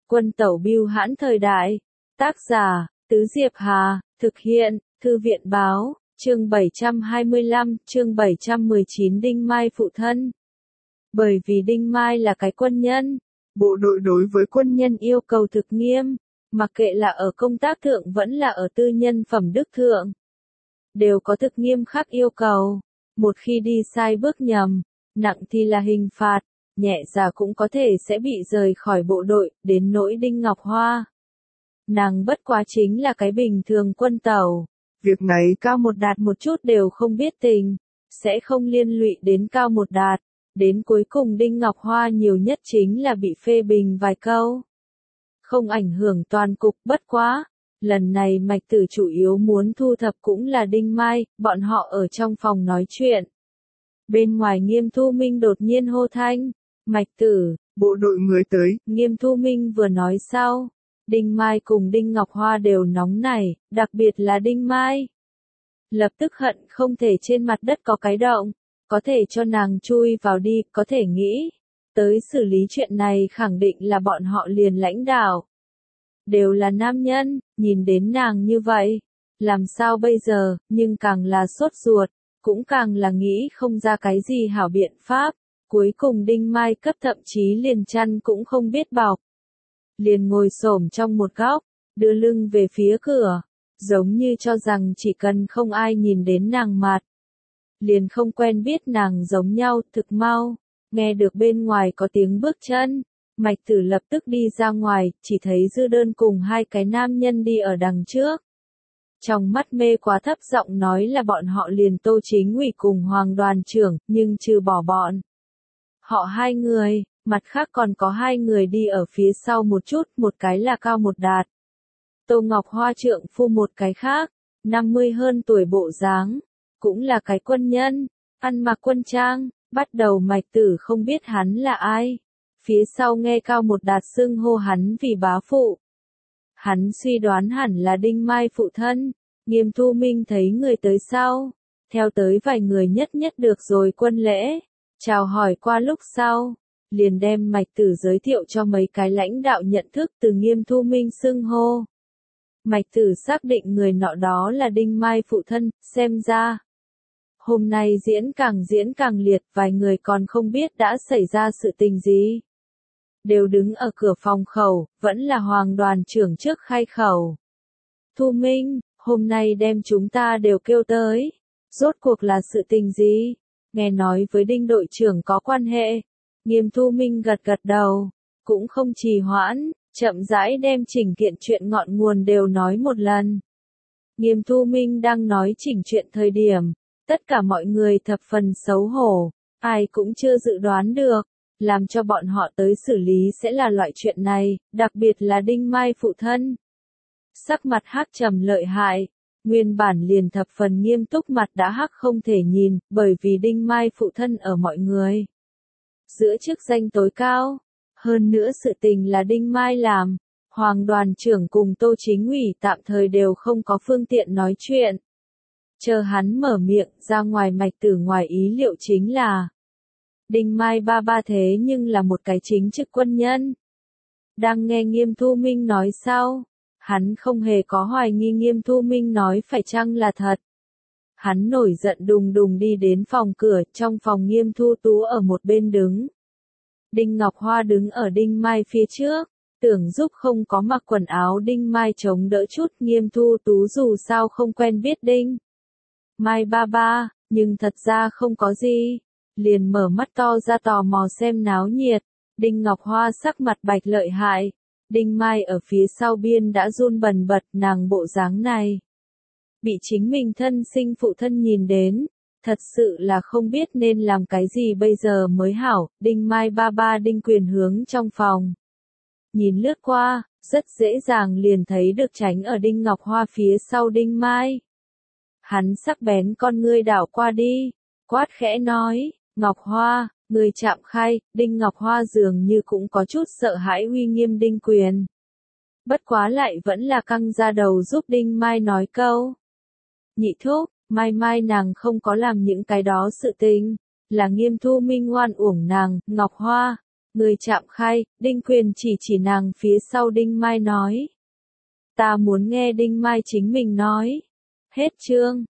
Quân tẩu bưu hãn thời đại. Tác giả, Tứ Diệp Hà, thực hiện, Thư viện báo, chương 725, chương 719 Đinh Mai phụ thân. Bởi vì Đinh Mai là cái quân nhân, bộ đội đối với quân nhân yêu cầu thực nghiêm, mặc kệ là ở công tác thượng vẫn là ở tư nhân phẩm đức thượng. Đều có thực nghiêm khắc yêu cầu, một khi đi sai bước nhầm, nặng thì là hình phạt, nhẹ giả cũng có thể sẽ bị rời khỏi bộ đội, đến nỗi Đinh Ngọc Hoa. Nàng bất quá chính là cái bình thường quân tẩu, việc này Cao Một Đạt một chút đều không biết tình, sẽ không liên lụy đến Cao Một Đạt, đến cuối cùng Đinh Ngọc Hoa nhiều nhất chính là bị phê bình vài câu. Không ảnh hưởng toàn cục, bất quá. Lần này Mạch Tử chủ yếu muốn thu thập cũng là Đinh Mai, bọn họ ở trong phòng nói chuyện. Bên ngoài Nghiêm Thu Minh đột nhiên hô thanh, Mạch Tử, bộ đội người tới, Nghiêm Thu Minh vừa nói sau. Đinh Mai cùng Đinh Ngọc Hoa đều nóng nảy, đặc biệt là Đinh Mai. Lập tức hận không thể trên mặt đất có cái động, có thể cho nàng chui vào đi, có thể nghĩ. Tới xử lý chuyện này khẳng định là bọn họ liền lãnh đạo. Đều là nam nhân, nhìn đến nàng như vậy. Làm sao bây giờ, nhưng càng là sốt ruột, cũng càng là nghĩ không ra cái gì hảo biện pháp. Cuối cùng Đinh Mai cấp thậm chí liền chăn cũng không biết bọc. Liền ngồi xổm trong một góc, đưa lưng về phía cửa, giống như cho rằng chỉ cần không ai nhìn đến nàng mặt. Liền không quen biết nàng giống nhau, thực mau, nghe được bên ngoài có tiếng bước chân. Mạch Tử lập tức đi ra ngoài, chỉ thấy Dư Đơn cùng hai cái nam nhân đi ở đằng trước. Trong mắt mê quá thấp giọng nói là bọn họ liền Tô Chính ủy cùng Hoàng đoàn trưởng, nhưng trừ bỏ bọn. Họ hai người, mặt khác còn có hai người đi ở phía sau một chút, một cái là Cao Một Đạt. Tô Ngọc Hoa trượng phu một cái khác, 50 hơn tuổi bộ dáng, cũng là cái quân nhân, ăn mặc quân trang, bắt đầu Mạch Tử không biết hắn là ai. Phía sau nghe Cao Một Đạt xưng hô hắn vì bá phụ. Hắn suy đoán hẳn là Đinh Mai phụ thân. Nghiêm Thu Minh thấy người tới sau, theo tới vài người nhất được rồi quân lễ, chào hỏi qua lúc sau, liền đem Mạch Tử giới thiệu cho mấy cái lãnh đạo nhận thức từ Nghiêm Thu Minh xưng hô. Mạch Tử xác định người nọ đó là Đinh Mai phụ thân, xem ra. Hôm nay diễn càng liệt, vài người còn không biết đã xảy ra sự tình gì. Đều đứng ở cửa phòng khẩu, vẫn là Hoàng đoàn trưởng trước khai khẩu. Thu Minh, hôm nay đem chúng ta đều kêu tới. Rốt cuộc là sự tình gì? Nghe nói với Đinh đội trưởng có quan hệ. Nghiêm Thu Minh gật đầu, cũng không trì hoãn, chậm rãi đem chỉnh kiện chuyện ngọn nguồn đều nói một lần. Nghiêm Thu Minh đang nói chỉnh chuyện thời điểm, tất cả mọi người thập phần xấu hổ, ai cũng chưa dự đoán được. Làm cho bọn họ tới xử lý sẽ là loại chuyện này, đặc biệt là Đinh Mai phụ thân. Sắc mặt hắc trầm lợi hại, nguyên bản liền thập phần nghiêm túc mặt đã hắc không thể nhìn, bởi vì Đinh Mai phụ thân ở mọi người. Giữa chức danh tối cao, hơn nữa sự tình là Đinh Mai làm, Hoàng đoàn trưởng cùng Tô Chính ủy tạm thời đều không có phương tiện nói chuyện. Chờ hắn mở miệng ra ngoài Mạch Tử ngoài ý liệu chính là Đinh Mai ba thế nhưng là một cái chính chức quân nhân. Đang nghe Nghiêm Thu Minh nói sau, hắn không hề có hoài nghi Nghiêm Thu Minh nói phải chăng là thật. Hắn nổi giận đùng đùng đi đến phòng cửa, trong phòng Nghiêm Thu Tú ở một bên đứng. Đinh Ngọc Hoa đứng ở Đinh Mai phía trước, tưởng giúp không có mặc quần áo Đinh Mai chống đỡ chút. Nghiêm Thu Tú dù sao không quen biết Đinh Mai ba, nhưng thật ra không có gì. Liền mở mắt to ra tò mò xem náo nhiệt. Đinh Ngọc Hoa sắc mặt bạch lợi hại. Đinh Mai ở phía sau biên đã run bần bật, nàng bộ dáng này. Bị chính mình thân sinh phụ thân nhìn đến, thật sự là không biết nên làm cái gì bây giờ mới hảo. Đinh Mai ba Đinh Quyền hướng trong phòng. Nhìn lướt qua, rất dễ dàng liền thấy được tránh ở Đinh Ngọc Hoa phía sau Đinh Mai. Hắn sắc bén con ngươi đảo qua đi, quát khẽ nói. Ngọc Hoa, người chạm khai. Đinh Ngọc Hoa dường như cũng có chút sợ hãi uy nghiêm Đinh Quyền. Bất quá lại vẫn là căng ra đầu giúp Đinh Mai nói câu. Nhị thúc, mai nàng không có làm những cái đó sự tình, là Nghiêm Thu Minh oan uổng nàng. Ngọc Hoa, Người chạm khay, Đinh Quyền chỉ nàng phía sau Đinh Mai nói. Ta muốn nghe Đinh Mai chính mình nói. Hết chương.